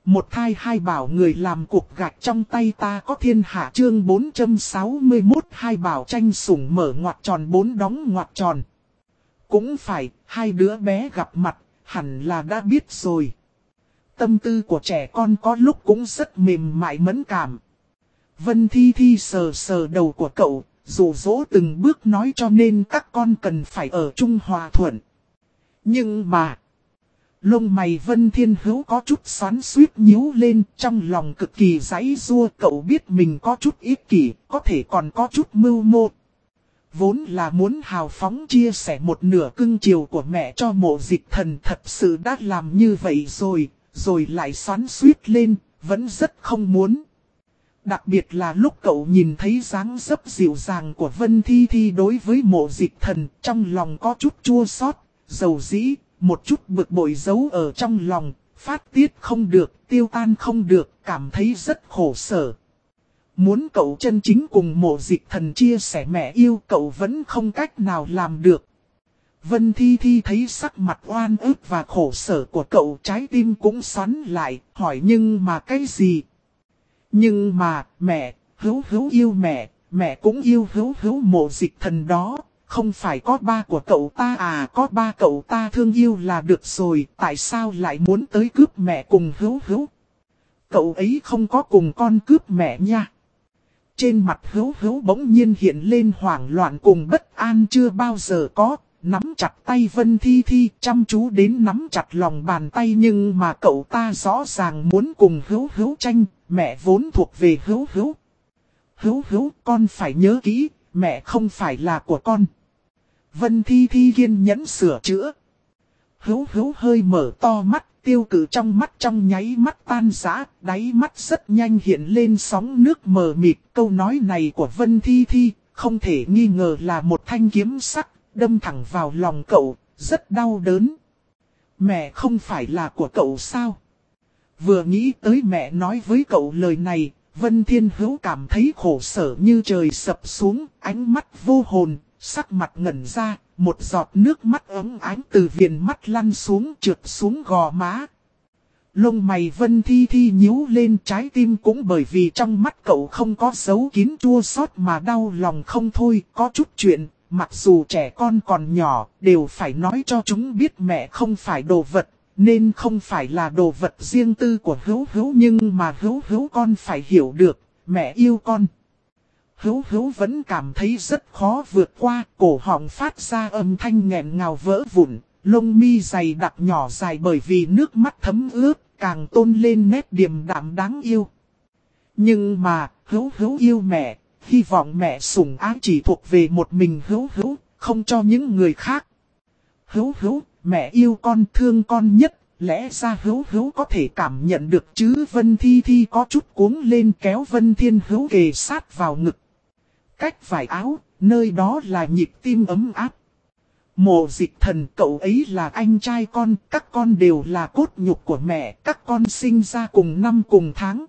Một thai hai bảo người làm cục gạch trong tay ta có thiên hạ chương 461 hai bảo tranh sủng mở ngoặc tròn bốn đóng ngoặc tròn. Cũng phải, hai đứa bé gặp mặt, hẳn là đã biết rồi. Tâm tư của trẻ con có lúc cũng rất mềm mại mẫn cảm. Vân Thi Thi sờ sờ đầu của cậu, dụ dỗ từng bước nói cho nên các con cần phải ở chung hòa thuận. Nhưng mà, lông mày Vân Thiên Hữu có chút xoắn xuýt nhíu lên, trong lòng cực kỳ giãy giụa. Cậu biết mình có chút ích kỷ, có thể còn có chút mưu mô. Vốn là muốn hào phóng chia sẻ một nửa cưng chiều của mẹ cho Mộ Dịch Thần, thật sự đã làm như vậy rồi lại xoắn xuýt lên, vẫn rất không muốn. Đặc biệt là lúc cậu nhìn thấy dáng dấp dịu dàng của Vân Thi Thi đối với Mộ Dịch Thần, trong lòng có chút chua xót, dầu dĩ, một chút bực bội giấu ở trong lòng, phát tiết không được, tiêu tan không được, cảm thấy rất khổ sở. Muốn cậu chân chính cùng Mộ Dịch Thần chia sẻ mẹ yêu, cậu vẫn không cách nào làm được. Vân Thi Thi thấy sắc mặt oan ức và khổ sở của cậu, trái tim cũng xoắn lại, hỏi nhưng mà cái gì? Nhưng mà, mẹ, Hữu yêu mẹ, mẹ cũng yêu Hữu Mộ Dịch Thần đó, không phải có ba của cậu ta à, có ba cậu ta thương yêu là được rồi, tại sao lại muốn tới cướp mẹ cùng Hữu? Cậu ấy không có cùng con cướp mẹ nha. Trên mặt Hữu bỗng nhiên hiện lên hoảng loạn cùng bất an chưa bao giờ có, nắm chặt tay Vân Thi Thi, chăm chú đến nắm chặt lòng bàn tay, nhưng mà cậu ta rõ ràng muốn cùng Hữu tranh, mẹ vốn thuộc về Hữu. Hữu, con phải nhớ kỹ, mẹ không phải là của con. Vân Thi Thi kiên nhẫn sửa chữa. Hữu hơi mở to mắt, tiêu cự trong mắt trong nháy mắt tan rã, đáy mắt rất nhanh hiện lên sóng nước mờ mịt. Câu nói này của Vân Thi Thi, không thể nghi ngờ là một thanh kiếm sắc, đâm thẳng vào lòng cậu, rất đau đớn. Mẹ không phải là của cậu sao? Vừa nghĩ tới mẹ nói với cậu lời này, Vân Thiên Hữu cảm thấy khổ sở như trời sập xuống, ánh mắt vô hồn, sắc mặt ngẩn ra, một giọt nước mắt ấm ánh từ viền mắt lăn xuống trượt xuống gò má. Lông mày Vân Thi Thi nhíu lên, trái tim cũng bởi vì trong mắt cậu không có giấu kín chua xót mà đau lòng không thôi. Có chút chuyện, mặc dù trẻ con còn nhỏ, đều phải nói cho chúng biết mẹ không phải đồ vật, nên không phải là đồ vật riêng tư của Hữu, nhưng mà Hữu con phải hiểu được, mẹ yêu con. Hữu vẫn cảm thấy rất khó vượt qua, cổ họng phát ra âm thanh nghẹn ngào vỡ vụn, lông mi dày đặc nhỏ dài bởi vì nước mắt thấm ướt, càng tôn lên nét điềm đạm đáng yêu. Nhưng mà, Hữu yêu mẹ, hy vọng mẹ sủng ái chỉ thuộc về một mình Hữu, không cho những người khác. Hữu, mẹ yêu con, thương con nhất, lẽ ra Hữu có thể cảm nhận được chứ. Vân Thi Thi có chút cuống lên kéo Vân Thiên Hữu kề sát vào ngực. Cách vải áo, nơi đó là nhịp tim ấm áp. Mộ Dịch Thần, cậu ấy là anh trai con, các con đều là cốt nhục của mẹ, các con sinh ra cùng năm cùng tháng.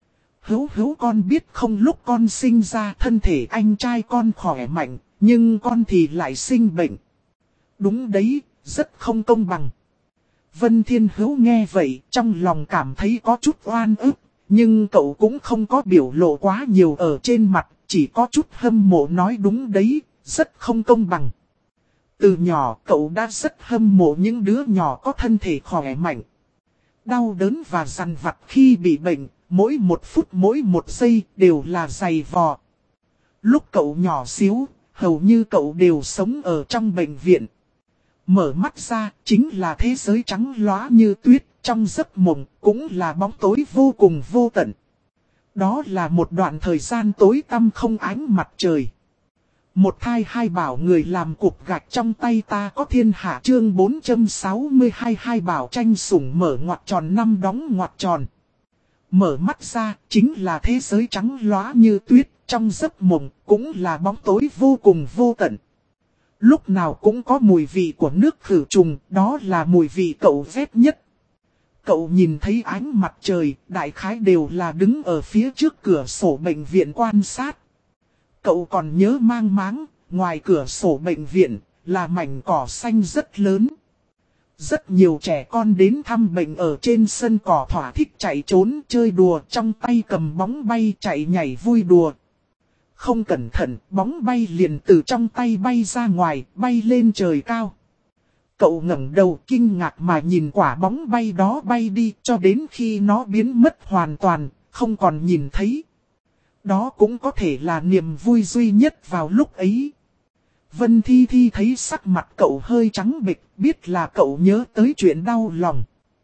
Hữu con biết không, lúc con sinh ra thân thể anh trai con khỏe mạnh, nhưng con thì lại sinh bệnh. Đúng đấy, rất không công bằng. Vân Thiên Hữu nghe vậy, trong lòng cảm thấy có chút oan ức, nhưng cậu cũng không có biểu lộ quá nhiều ở trên mặt, chỉ có chút hâm mộ nói đúng đấy, rất không công bằng. Từ nhỏ cậu đã rất hâm mộ những đứa nhỏ có thân thể khỏe mạnh. Đau đớn và dằn vặt khi bị bệnh, mỗi một phút mỗi một giây đều là dày vò. Lúc cậu nhỏ xíu, hầu như cậu đều sống ở trong bệnh viện. Mở mắt ra, chính là thế giới trắng lóa như tuyết, trong giấc mộng, cũng là bóng tối vô cùng vô tận. Đó là một đoạn thời gian tối tăm không ánh mặt trời. Một thai hai bảo người làm cục gạch trong tay ta có thiên hạ chương 462 hai bảo tranh sủng mở ngoặc tròn năm đóng ngoặc tròn. Mở mắt ra, chính là thế giới trắng lóa như tuyết, trong giấc mộng, cũng là bóng tối vô cùng vô tận. Lúc nào cũng có mùi vị của nước khử trùng, đó là mùi vị cậu ghét nhất. Cậu nhìn thấy ánh mặt trời, đại khái đều là đứng ở phía trước cửa sổ bệnh viện quan sát. Cậu còn nhớ mang máng, ngoài cửa sổ bệnh viện, là mảnh cỏ xanh rất lớn. Rất nhiều trẻ con đến thăm bệnh ở trên sân cỏ thỏa thích chạy trốn chơi đùa, trong tay cầm bóng bay chạy nhảy vui đùa. Không cẩn thận, bóng bay liền từ trong tay bay ra ngoài, bay lên trời cao. Cậu ngẩng đầu kinh ngạc mà nhìn quả bóng bay đó bay đi cho đến khi nó biến mất hoàn toàn, không còn nhìn thấy. Đó cũng có thể là niềm vui duy nhất vào lúc ấy. Vân Thi Thi thấy sắc mặt cậu hơi trắng bệch, biết là cậu nhớ tới chuyện đau lòng.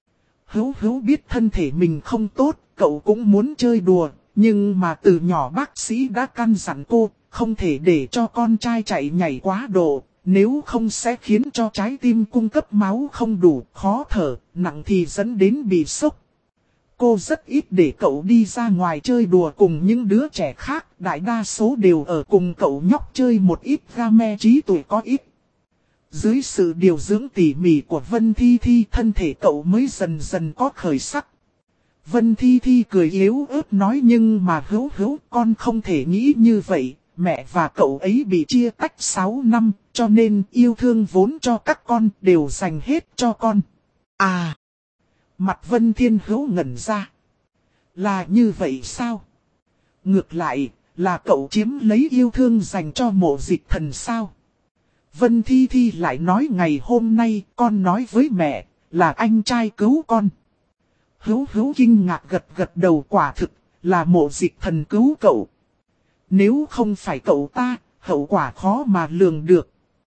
Hữu Hữu biết thân thể mình không tốt, cậu cũng muốn chơi đùa, nhưng mà từ nhỏ bác sĩ đã căn dặn cô, không thể để cho con trai chạy nhảy quá độ, nếu không sẽ khiến cho trái tim cung cấp máu không đủ, khó thở, nặng thì dẫn đến bị sốc. Cô rất ít để cậu đi ra ngoài chơi đùa cùng những đứa trẻ khác, đại đa số đều ở cùng cậu nhóc chơi một ít game trí tuệ có ít. Dưới sự điều dưỡng tỉ mỉ của Vân Thi Thi, thân thể cậu mới dần dần có khởi sắc. Vân Thi Thi cười yếu ớt nói, nhưng mà Hữu Hữu, con không thể nghĩ như vậy, mẹ và cậu ấy bị chia tách 6 năm, cho nên yêu thương vốn cho các con đều dành hết cho con. À! Mặt Vân Thiên Hữu ngẩn ra. Là như vậy sao? Ngược lại, là cậu chiếm lấy yêu thương dành cho Mộ Dịch Thần sao? Vân Thi Thi lại nói, ngày hôm nay con nói với mẹ, là anh trai cứu con. Hữu Hữu kinh ngạc gật gật đầu, quả thực là Mộ Dịch Thần cứu cậu. Nếu không phải cậu ta, hậu quả khó mà lường được.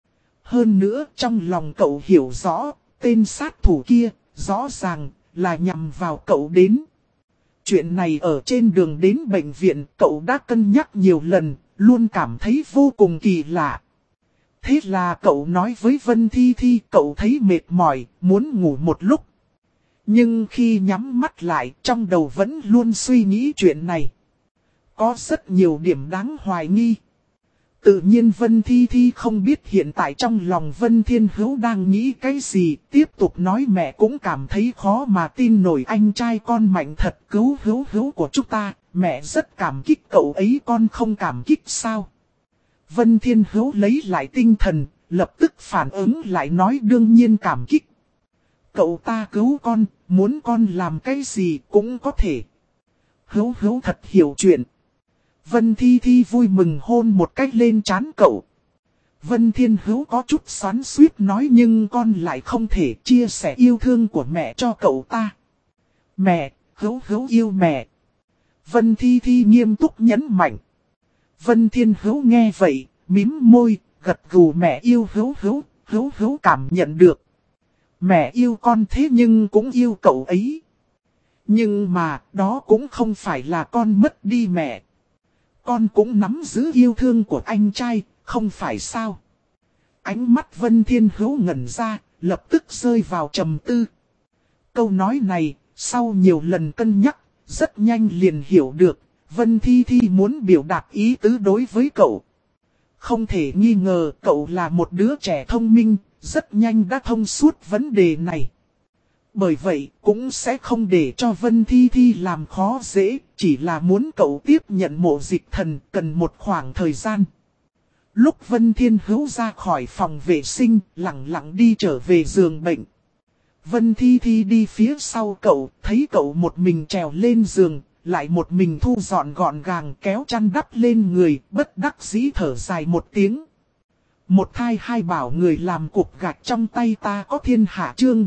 Hơn nữa trong lòng cậu hiểu rõ, tên sát thủ kia, rõ ràng là nhằm vào cậu đến. Chuyện này ở trên đường đến bệnh viện cậu đã cân nhắc nhiều lần, luôn cảm thấy vô cùng kỳ lạ. Thế là cậu nói với Vân Thi Thi, cậu thấy mệt mỏi, muốn ngủ một lúc. Nhưng khi nhắm mắt lại, trong đầu vẫn luôn suy nghĩ chuyện này. Có rất nhiều điểm đáng hoài nghi. Tự nhiên Vân Thi Thi không biết hiện tại trong lòng Vân Thiên Hữu đang nghĩ cái gì. Tiếp tục nói, mẹ cũng cảm thấy khó mà tin nổi, anh trai con mạnh thật, cứu Hữu Hữu của chúng ta. Mẹ rất cảm kích cậu ấy, con không cảm kích sao? Vân Thiên Hữu lấy lại tinh thần, lập tức phản ứng lại nói, đương nhiên cảm kích. Cậu ta cứu con, muốn con làm cái gì cũng có thể. Hữu Hữu thật hiểu chuyện. Vân Thi Thi vui mừng hôn một cách lên trán cậu. Vân Thiên Hữu có chút xoắn xuýt nói, nhưng con lại không thể chia sẻ yêu thương của mẹ cho cậu ta. Mẹ, Hữu Hữu yêu mẹ. Vân Thi Thi nghiêm túc nhấn mạnh. Vân Thiên Hữu nghe vậy, mím môi, gật gù, mẹ yêu Hữu Hữu, Hữu Hữu cảm nhận được. Mẹ yêu con thế nhưng cũng yêu cậu ấy. Nhưng mà, đó cũng không phải là con mất đi mẹ. Con cũng nắm giữ yêu thương của anh trai, không phải sao? Ánh mắt Vân Thiên Hữu ngẩn ra, lập tức rơi vào trầm tư. Câu nói này, sau nhiều lần cân nhắc, rất nhanh liền hiểu được, Vân Thi Thi muốn biểu đạt ý tứ đối với cậu. Không thể nghi ngờ cậu là một đứa trẻ thông minh, rất nhanh đã thông suốt vấn đề này. Bởi vậy cũng sẽ không để cho Vân Thi Thi làm khó dễ, chỉ là muốn cậu tiếp nhận Mộ Dịch Thần cần một khoảng thời gian. Lúc Vân Thiên Hữu ra khỏi phòng vệ sinh, lặng lặng đi trở về giường bệnh. Vân Thi Thi đi phía sau cậu, thấy cậu một mình trèo lên giường, lại một mình thu dọn gọn gàng kéo chăn đắp lên người, bất đắc dĩ thở dài một tiếng. Một thai hai bảo người làm cục gạch trong tay ta có thiên hạ, chương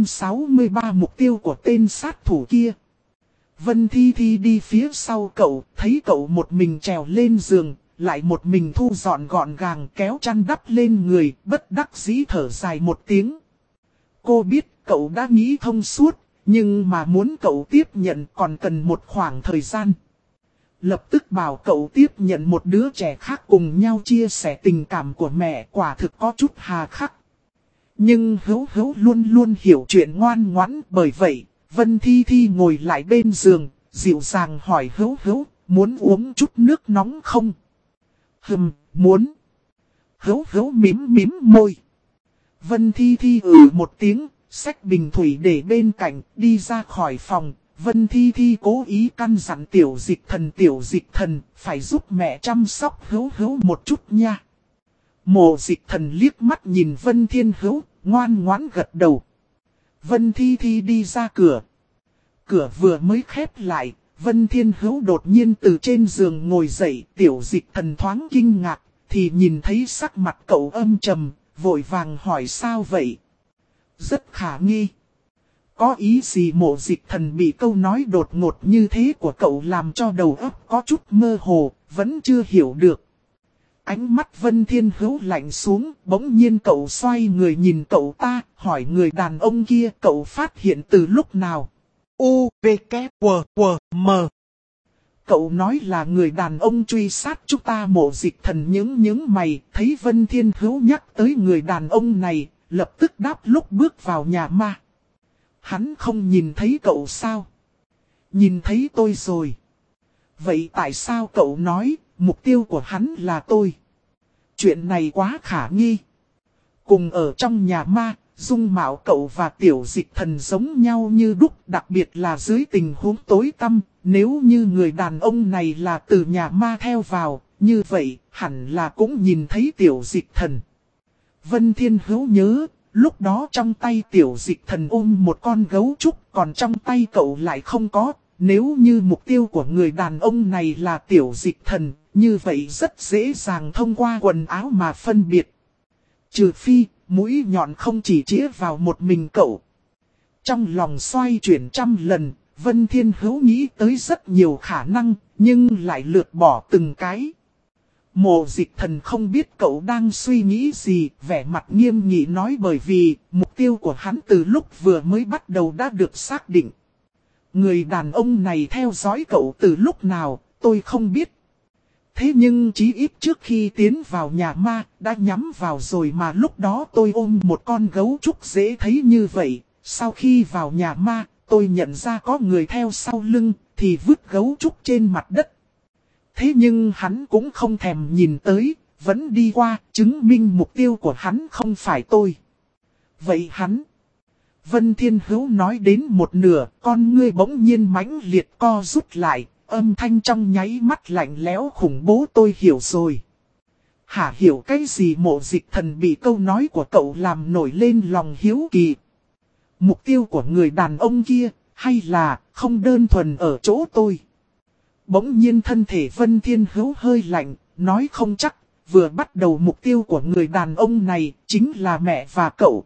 463 mục tiêu của tên sát thủ kia. Vân Thi Thi đi phía sau cậu, thấy cậu một mình trèo lên giường, lại một mình thu dọn gọn gàng kéo chăn đắp lên người, bất đắc dĩ thở dài một tiếng. Cô biết cậu đã nghĩ thông suốt, nhưng mà muốn cậu tiếp nhận còn cần một khoảng thời gian. Lập tức bảo cậu tiếp nhận một đứa trẻ khác cùng nhau chia sẻ tình cảm của mẹ, quả thực có chút hà khắc. Nhưng Hữu Hữu luôn luôn hiểu chuyện ngoan ngoãn, bởi vậy Vân Thi Thi ngồi lại bên giường, dịu dàng hỏi Hữu Hữu, muốn uống chút nước nóng không? Muốn. Hữu Hữu mím môi. Vân Thi Thi một tiếng, xách bình thủy để bên cạnh, đi ra khỏi phòng. Vân Thi Thi cố ý căn dặn tiểu dịch thần, phải giúp mẹ chăm sóc Hữu Hữu một chút nha. Mộ Dịch Thần liếc mắt nhìn Vân Thiên Hữu, ngoan ngoãn gật đầu. Vân Thi Thi đi ra cửa. Cửa vừa mới khép lại, Vân Thiên Hữu đột nhiên từ trên giường ngồi dậy, Tiểu Dịch Thần thoáng kinh ngạc, thì nhìn thấy sắc mặt cậu âm trầm, vội vàng hỏi sao vậy? Rất khả nghi. Có ý gì Mộ Dịch Thần bị câu nói đột ngột như thế của cậu làm cho đầu óc có chút mơ hồ, vẫn chưa hiểu được. Ánh mắt Vân Thiên Hữu lạnh xuống, bỗng nhiên cậu xoay người nhìn cậu ta, hỏi người đàn ông kia cậu phát hiện từ lúc nào? U, V, K, W, W, M. Cậu nói là người đàn ông truy sát chúng ta. Mộ Dịch Thần những mày, thấy Vân Thiên Hữu nhắc tới người đàn ông này, lập tức đáp lúc bước vào nhà ma. Hắn không nhìn thấy cậu sao? Nhìn thấy tôi rồi. Vậy tại sao cậu nói, mục tiêu của hắn là tôi? Chuyện này quá khả nghi. Cùng ở trong nhà ma, dung mạo cậu và Tiểu Dịch Thần giống nhau như đúc, đặc biệt là dưới tình huống tối tăm. Nếu như người đàn ông này là từ nhà ma theo vào, như vậy hẳn là cũng nhìn thấy Tiểu Dịch Thần. Vân Thiên Hữu nhớ, lúc đó trong tay Tiểu Dịch Thần ôm một con gấu trúc, còn trong tay cậu lại không có. Nếu như mục tiêu của người đàn ông này là Tiểu Dịch Thần, như vậy rất dễ dàng thông qua quần áo mà phân biệt. Trừ phi, mũi nhọn không chỉ chĩa vào một mình cậu. Trong lòng xoay chuyển trăm lần, Vân Thiên Hữu nghĩ tới rất nhiều khả năng, nhưng lại lược bỏ từng cái. Mộ Dịch Thần không biết cậu đang suy nghĩ gì, vẻ mặt nghiêm nghị nói bởi vì mục tiêu của hắn từ lúc vừa mới bắt đầu đã được xác định. Người đàn ông này theo dõi cậu từ lúc nào, tôi không biết. Thế nhưng chí ít trước khi tiến vào nhà ma, đã nhắm vào rồi mà lúc đó tôi ôm một con gấu trúc dễ thấy như vậy. Sau khi vào nhà ma, tôi nhận ra có người theo sau lưng, thì vứt gấu trúc trên mặt đất. Thế nhưng hắn cũng không thèm nhìn tới, vẫn đi qua, chứng minh mục tiêu của hắn không phải tôi. Vậy hắn... Vân Thiên Hữu nói đến một nửa, con ngươi bỗng nhiên mãnh liệt co rút lại, âm thanh trong nháy mắt lạnh lẽo khủng bố. Tôi hiểu rồi. Hả, hiểu cái gì? Mộ Dịch Thần bị câu nói của cậu làm nổi lên lòng hiếu kỳ. Mục tiêu của người đàn ông kia, hay là không đơn thuần ở chỗ tôi? Bỗng nhiên thân thể Vân Thiên Hữu hơi lạnh, nói không chắc, vừa bắt đầu mục tiêu của người đàn ông này chính là mẹ và cậu.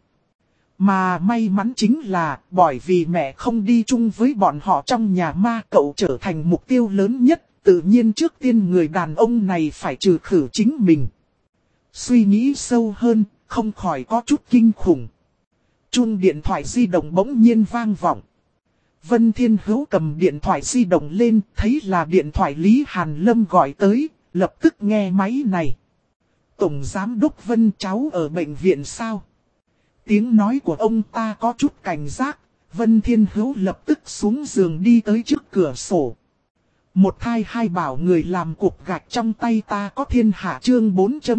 Mà may mắn chính là, bởi vì mẹ không đi chung với bọn họ trong nhà ma, cậu trở thành mục tiêu lớn nhất, tự nhiên trước tiên người đàn ông này phải trừ khử chính mình. Suy nghĩ sâu hơn, không khỏi có chút kinh khủng. Chuông điện thoại di động bỗng nhiên vang vọng. Vân Thiên Hữu cầm điện thoại di động lên, thấy là điện thoại Lý Hàn Lâm gọi tới, lập tức nghe máy này. Tổng Giám đốc Vân, cháu ở bệnh viện sao? Tiếng nói của ông ta có chút cảnh giác, Vân Thiên Hữu lập tức xuống giường đi tới trước cửa sổ. Một thai hai bảo người làm cục gạch trong tay ta có thiên hạ. Chương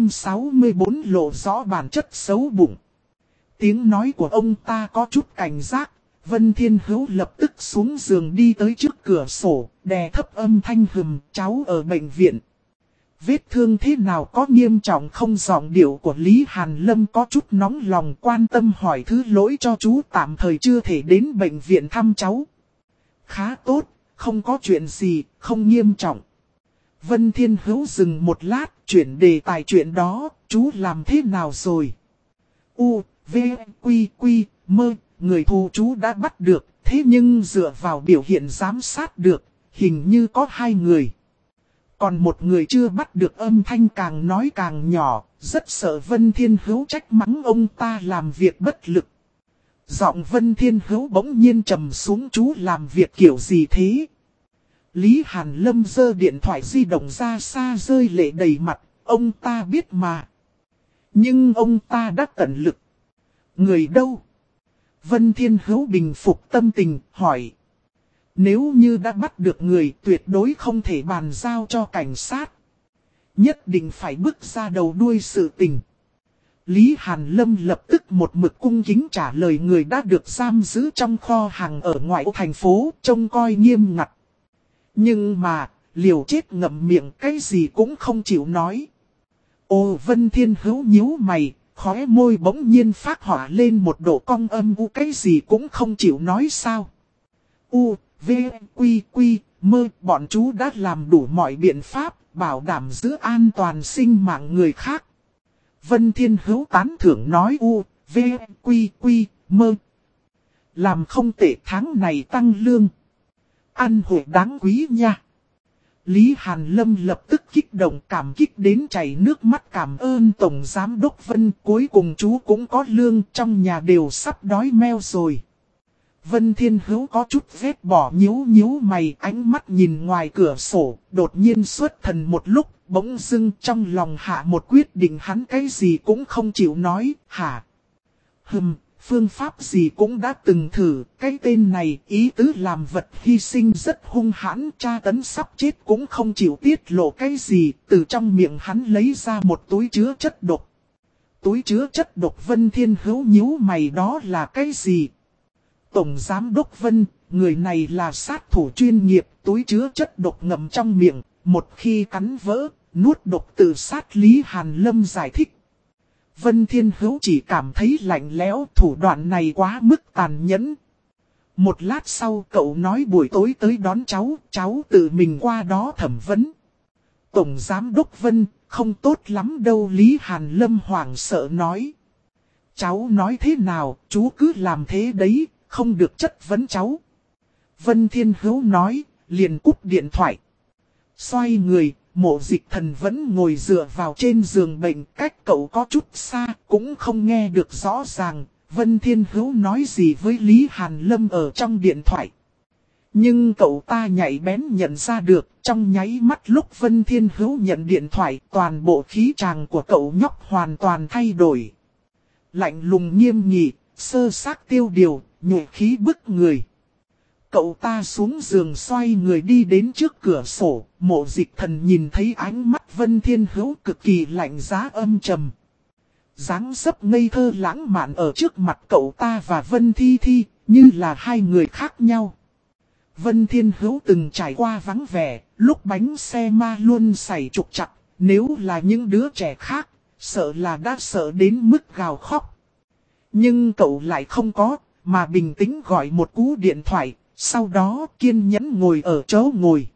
464 lộ rõ bản chất xấu bụng. Tiếng nói của ông ta có chút cảnh giác, Vân Thiên Hữu lập tức xuống giường đi tới trước cửa sổ, đè thấp âm thanh hừm, cháu ở bệnh viện. Vết thương thế nào, có nghiêm trọng không? Giọng điệu của Lý Hàn Lâm có chút nóng lòng, quan tâm hỏi thứ lỗi cho chú tạm thời chưa thể đến bệnh viện thăm cháu. Khá tốt, không có chuyện gì, không nghiêm trọng. Vân Thiên Hữu dừng một lát, chuyển đề tài chuyện đó, chú làm thế nào rồi? U, V, Quy, Quy, Mơ, người thù chú đã bắt được, thế nhưng dựa vào biểu hiện giám sát được, hình như có 2 người. Còn một người chưa bắt được. Âm thanh càng nói càng nhỏ, rất sợ Vân Thiên Hữu trách mắng ông ta làm việc bất lực. Giọng Vân Thiên Hữu bỗng nhiên trầm xuống, chú làm việc kiểu gì thế? Lý Hàn Lâm giơ điện thoại di động ra xa rơi lệ đầy mặt, ông ta biết mà. Nhưng ông ta đã tận lực. Người đâu? Vân Thiên Hữu bình phục tâm tình, hỏi. Nếu như đã bắt được người, tuyệt đối không thể bàn giao cho cảnh sát. Nhất định phải bước ra đầu đuôi sự tình. Lý Hàn Lâm lập tức một mực cung kính trả lời. Người đã được giam giữ trong kho hàng ở ngoại ô thành phố, trông coi nghiêm ngặt. Nhưng mà, liều chết ngậm miệng, cái gì cũng không chịu nói. Ồ, Vân Thiên Hữu nhíu mày, khóe môi bỗng nhiên phát hỏa lên một độ cong âm u, cái gì cũng không chịu nói sao. U, V, Quy, Quy, Mơ, bọn chú đã làm đủ mọi biện pháp, bảo đảm giữ an toàn sinh mạng người khác. Vân Thiên Hữu tán thưởng nói U, V, Quy, Quy, Mơ. Làm không tệ, tháng này tăng lương. Ăn hội đáng quý nha. Lý Hàn Lâm lập tức kích động cảm kích đến chảy nước mắt cảm ơn Tổng Giám Đốc Vân. Cuối cùng chú cũng có lương, trong nhà đều sắp đói meo rồi. Vân Thiên Hữu có chút vết bỏ nhíu mày, ánh mắt nhìn ngoài cửa sổ, đột nhiên xuất thần một lúc, bỗng dưng trong lòng hạ một quyết định, hắn cái gì cũng không chịu nói. Hả? Phương pháp gì cũng đã từng thử, cái tên này ý tứ làm vật hy sinh rất hung hãn, tra tấn sắp chết cũng không chịu tiết lộ cái gì, từ trong miệng hắn lấy ra một túi chứa chất độc. Túi chứa chất độc? Vân Thiên Hữu nhíu mày, đó là cái gì? Tổng Giám Đốc Vân, người này là sát thủ chuyên nghiệp, túi chứa chất độc ngậm trong miệng, một khi cắn vỡ, nuốt độc tự sát. Lý Hàn Lâm giải thích. Vân Thiên Hữu chỉ cảm thấy lạnh lẽo, thủ đoạn này quá mức tàn nhẫn. Một lát sau cậu nói buổi tối tới đón cháu tự mình qua đó thẩm vấn. Tổng Giám Đốc Vân, không tốt lắm đâu. Lý Hàn Lâm hoảng sợ nói. Cháu nói thế nào, chú cứ làm thế đấy, không được chất vấn cháu. Vân Thiên Hữu nói, liền cúp điện thoại. Xoay người, Mộ Dịch Thần vẫn ngồi dựa vào trên giường bệnh, cách cậu có chút xa, cũng không nghe được rõ ràng, Vân Thiên Hữu nói gì với Lý Hàn Lâm ở trong điện thoại. Nhưng cậu ta nhạy bén nhận ra được, trong nháy mắt lúc Vân Thiên Hữu nhận điện thoại, toàn bộ khí chàng của cậu nhóc hoàn toàn thay đổi. Lạnh lùng nghiêm nghị, sơ xác tiêu điều, nhuệ khí bức người. Cậu ta xuống giường xoay người đi đến trước cửa sổ, Mộ Dịch Thần nhìn thấy ánh mắt Vân Thiên Hữu cực kỳ lạnh giá âm trầm. Dáng dấp ngây thơ lãng mạn ở trước mặt cậu ta và Vân Thi Thi, như là hai người khác nhau. Vân Thiên Hữu từng trải qua vắng vẻ, lúc bánh xe ma luôn xảy trục trặc, nếu là những đứa trẻ khác, sợ là đã sợ đến mức gào khóc. Nhưng cậu lại không có, mà bình tĩnh gọi một cú điện thoại. Sau đó kiên nhẫn ngồi ở chỗ ngồi.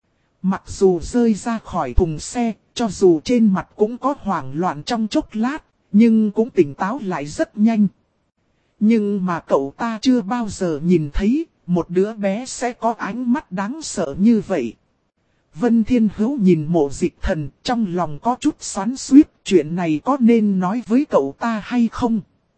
Mặc dù rơi ra khỏi thùng xe, cho dù trên mặt cũng có hoảng loạn trong chốc lát, nhưng cũng tỉnh táo lại rất nhanh. Nhưng mà cậu ta chưa bao giờ nhìn thấy, một đứa bé sẽ có ánh mắt đáng sợ như vậy. Vân Thiên Hữu nhìn Mộ Dịch Thần, trong lòng có chút xoắn xuýt, chuyện này có nên nói với cậu ta hay không?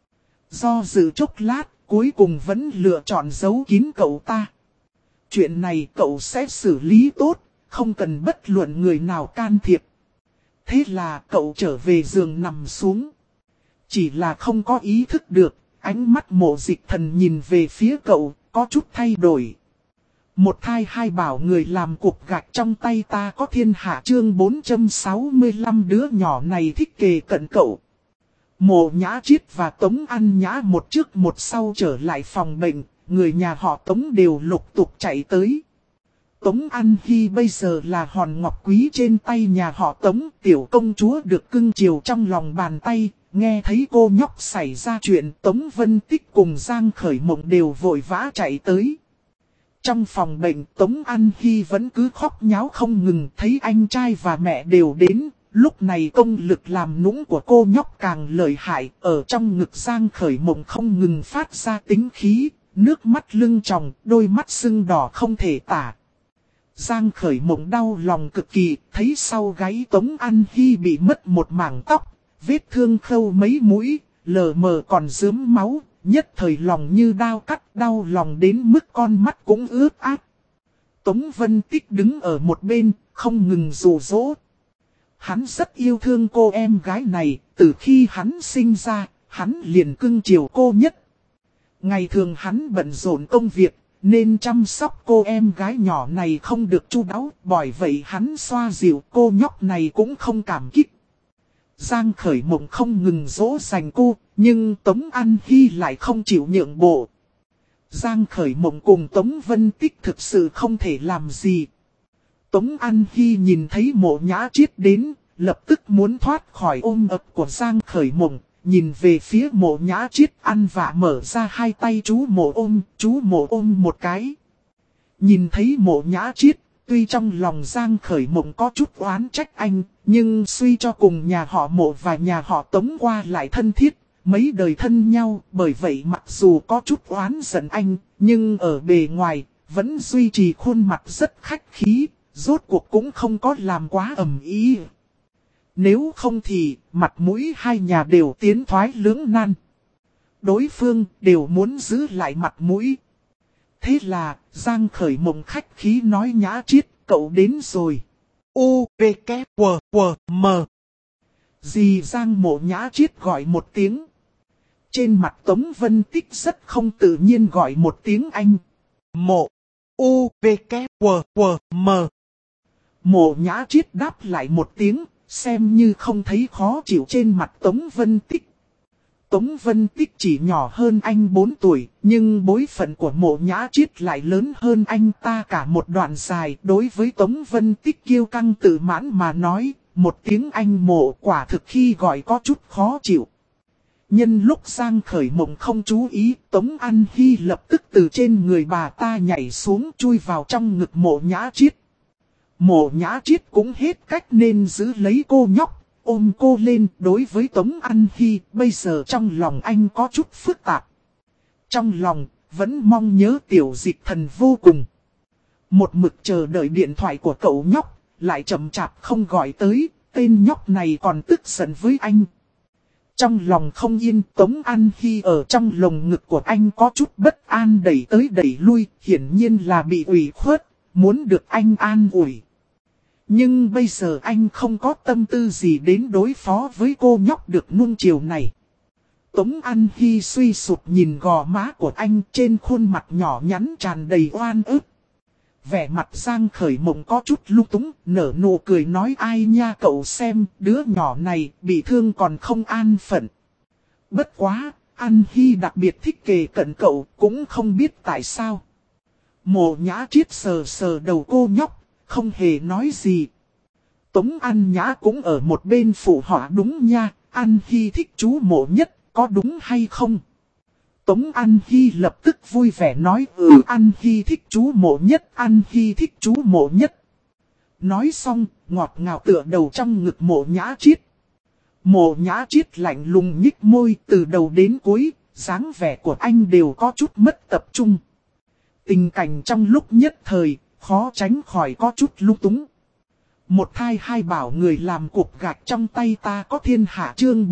Do dự chốc lát, cuối cùng vẫn lựa chọn giấu kín cậu ta. Chuyện này cậu sẽ xử lý tốt, không cần bất luận người nào can thiệp. Thế là cậu trở về giường nằm xuống. Chỉ là không có ý thức được, ánh mắt Mộ Dịch Thần nhìn về phía cậu, có chút thay đổi. Một thai hai bảo người làm cục gạch trong tay ta có thiên hạ chương 465 đứa nhỏ này thích kề cận cậu. Mộ Nhã Chiết và Tống An Nhã một trước một sau trở lại phòng bệnh, người nhà họ Tống đều lục tục chạy tới. Tống An Hy bây giờ là hòn ngọc quý trên tay nhà họ Tống, tiểu công chúa được cưng chiều trong lòng bàn tay, nghe thấy cô nhóc xảy ra chuyện, Tống Vân Tích cùng Giang Khởi Mộng đều vội vã chạy tới. Trong phòng bệnh, Tống An Hy vẫn cứ khóc nháo không ngừng, thấy anh trai và mẹ đều đến. Lúc này công lực làm nũng của cô nhóc càng lợi hại, ở trong ngực Giang Khởi Mộng không ngừng phát ra tính khí, nước mắt lưng tròng, đôi mắt sưng đỏ không thể tả. Giang Khởi Mộng đau lòng cực kỳ, thấy sau gáy Tống An Hy bị mất một mảng tóc, vết thương khâu mấy mũi, lờ mờ còn rớm máu, nhất thời lòng như đao cắt, đau lòng đến mức con mắt cũng ướt át. Tống Vân Tích đứng ở một bên, không ngừng dụ dỗ. Hắn rất yêu thương cô em gái này, từ khi hắn sinh ra, hắn liền cưng chiều cô nhất. Ngày thường hắn bận rộn công việc, nên chăm sóc cô em gái nhỏ này không được chu đáo, bởi vậy hắn xoa dịu cô nhóc này cũng không cảm kích. Giang Khởi Mộng không ngừng dỗ dành cô, nhưng Tống An Hy lại không chịu nhượng bộ. Giang Khởi Mộng cùng Tống Vân Tích thực sự không thể làm gì. Tống An Hy nhìn thấy Mộ Nhã Chiết đến, lập tức muốn thoát khỏi ôm ấp của Giang Khởi Mộng, nhìn về phía Mộ Nhã Chiết ăn vạ mở ra hai tay chú Mộ ôm một cái. Nhìn thấy Mộ Nhã Chiết, tuy trong lòng Giang Khởi Mộng có chút oán trách anh, nhưng suy cho cùng nhà họ Mộ và nhà họ Tống qua lại thân thiết, mấy đời thân nhau, bởi vậy mặc dù có chút oán giận anh, nhưng ở bề ngoài, vẫn duy trì khuôn mặt rất khách khí, rốt cuộc cũng không có làm quá ầm ĩ. Nếu không thì, mặt mũi hai nhà đều tiến thoái lưỡng nan. Đối phương đều muốn giữ lại mặt mũi. Thế là, Giang Khởi Mộng khách khí nói Nhã Chiết, cậu đến rồi. U, V, K, W, W, M. Dì Giang Mộ Nhã Chiết gọi một tiếng. Trên mặt Tống Vân Tích rất không tự nhiên gọi một tiếng anh. Mộ, U, V, K, W, W, M. Mộ Nhã Chiết đáp lại một tiếng, xem như không thấy khó chịu trên mặt Tống Vân Tích. Tống Vân Tích chỉ nhỏ hơn anh 4 tuổi, nhưng bối phận của Mộ Nhã Chiết lại lớn hơn anh ta cả một đoạn dài. Đối với Tống Vân Tích kiêu căng tự mãn mà nói, một tiếng anh Mộ quả thực khi gọi có chút khó chịu. Nhân lúc Giang Khởi Mộng không chú ý, Tống An Hy lập tức từ trên người bà ta nhảy xuống chui vào trong ngực Mộ Nhã Chiết. Mộ Nhã Chiết cũng hết cách nên giữ lấy cô nhóc, ôm cô lên. Đối với Tống An Hy, bây giờ trong lòng anh có chút phức tạp. Trong lòng, vẫn mong nhớ Tiểu Dịch Thần vô cùng. Một mực chờ đợi điện thoại của cậu nhóc, lại chậm chạp không gọi tới, tên nhóc này còn tức giận với anh. Trong lòng không yên, Tống An Hy ở trong lồng ngực của anh có chút bất an đẩy tới đẩy lui, hiển nhiên là bị ủy khuất, muốn được anh an ủi. Nhưng bây giờ anh không có tâm tư gì đến đối phó với cô nhóc được nuông chiều này. Tống An Hy suy sụp nhìn gò má của anh, trên khuôn mặt nhỏ nhắn tràn đầy oan ức. Vẻ mặt Giang Khởi Mộng có chút lung túng, nở nụ cười nói ai nha cậu xem, đứa nhỏ này bị thương còn không an phận. Bất quá, An Hy đặc biệt thích kề cận cậu, cũng không biết tại sao. Mộ Nhã Chiết sờ sờ đầu cô nhóc, không hề nói gì. Tống An Nhã cũng ở một bên phụ họa đúng nha, An Hy thích chú Mộ nhất, có đúng hay không? Tống An Hy lập tức vui vẻ nói An Hy thích chú Mộ nhất, An Hy thích chú Mộ nhất. Nói xong, ngọt ngào tựa đầu trong ngực Mộ Nhã Chiết. Mộ Nhã Chiết lạnh lùng nhích môi từ đầu đến cuối, dáng vẻ của anh đều có chút mất tập trung. Tình cảnh trong lúc nhất thời, khó tránh khỏi có chút lung túng. Một thai hai bảo người làm cuộc gạch trong tay ta có thiên hạ chương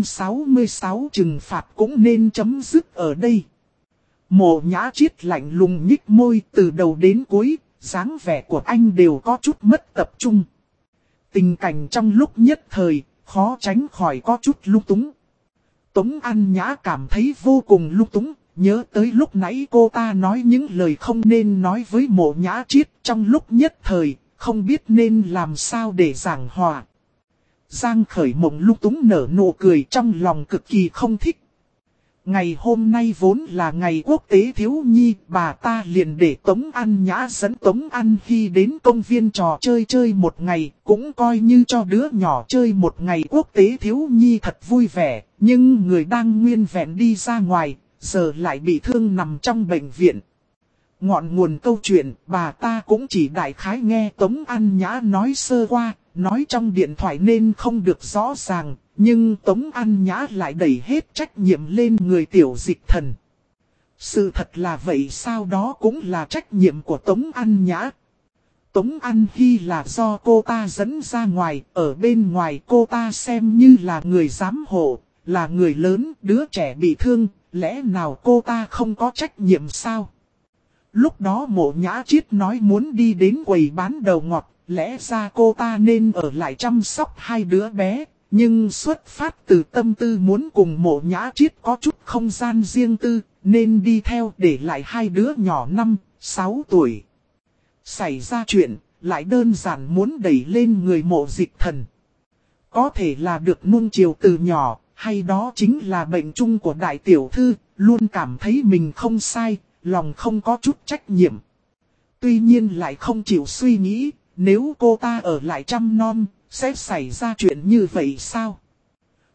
466 trừng phạt cũng nên chấm dứt ở đây. Mộ Nhã Chiết lạnh lùng nhích môi từ đầu đến cuối, dáng vẻ của anh đều có chút mất tập trung. Tình cảnh trong lúc nhất thời, khó tránh khỏi có chút lung túng. Tống An Nhã cảm thấy vô cùng lung túng, nhớ tới lúc nãy cô ta nói những lời không nên nói với Mộ Nhã Chiết trong lúc nhất thời. Không biết nên làm sao để giảng hòa. Giang Khởi Mộng lung túng nở nụ cười trong lòng cực kỳ không thích. Ngày hôm nay vốn là ngày quốc tế thiếu nhi, bà ta liền để Tống An Nhã dẫn Tống An Hy đến công viên trò chơi một ngày, cũng coi như cho đứa nhỏ chơi một ngày quốc tế thiếu nhi thật vui vẻ, nhưng người đang nguyên vẹn đi ra ngoài, giờ lại bị thương nằm trong bệnh viện. Ngọn nguồn câu chuyện, bà ta cũng chỉ đại khái nghe Tống An Nhã nói sơ qua, nói trong điện thoại nên không được rõ ràng, nhưng Tống An Nhã lại đẩy hết trách nhiệm lên người Tiểu Dịch Thần. Sự thật là vậy sao, đó cũng là trách nhiệm của Tống An Nhã. Tống An Hy là do cô ta dẫn ra ngoài, ở bên ngoài cô ta xem như là người giám hộ, là người lớn, đứa trẻ bị thương, lẽ nào cô ta không có trách nhiệm sao? Lúc đó Mộ Nhã Chiết nói muốn đi đến quầy bán đầu ngọt, lẽ ra cô ta nên ở lại chăm sóc hai đứa bé, nhưng xuất phát từ tâm tư muốn cùng Mộ Nhã Chiết có chút không gian riêng tư, nên đi theo để lại hai đứa nhỏ 5-6 tuổi. Xảy ra chuyện, lại đơn giản muốn đẩy lên người Mộ Dịch Thần. Có thể là được nuông chiều từ nhỏ, hay đó chính là bệnh chung của đại tiểu thư, luôn cảm thấy mình không sai. Lòng không có chút trách nhiệm. Tuy nhiên lại không chịu suy nghĩ, nếu cô ta ở lại chăm nom, sẽ xảy ra chuyện như vậy sao?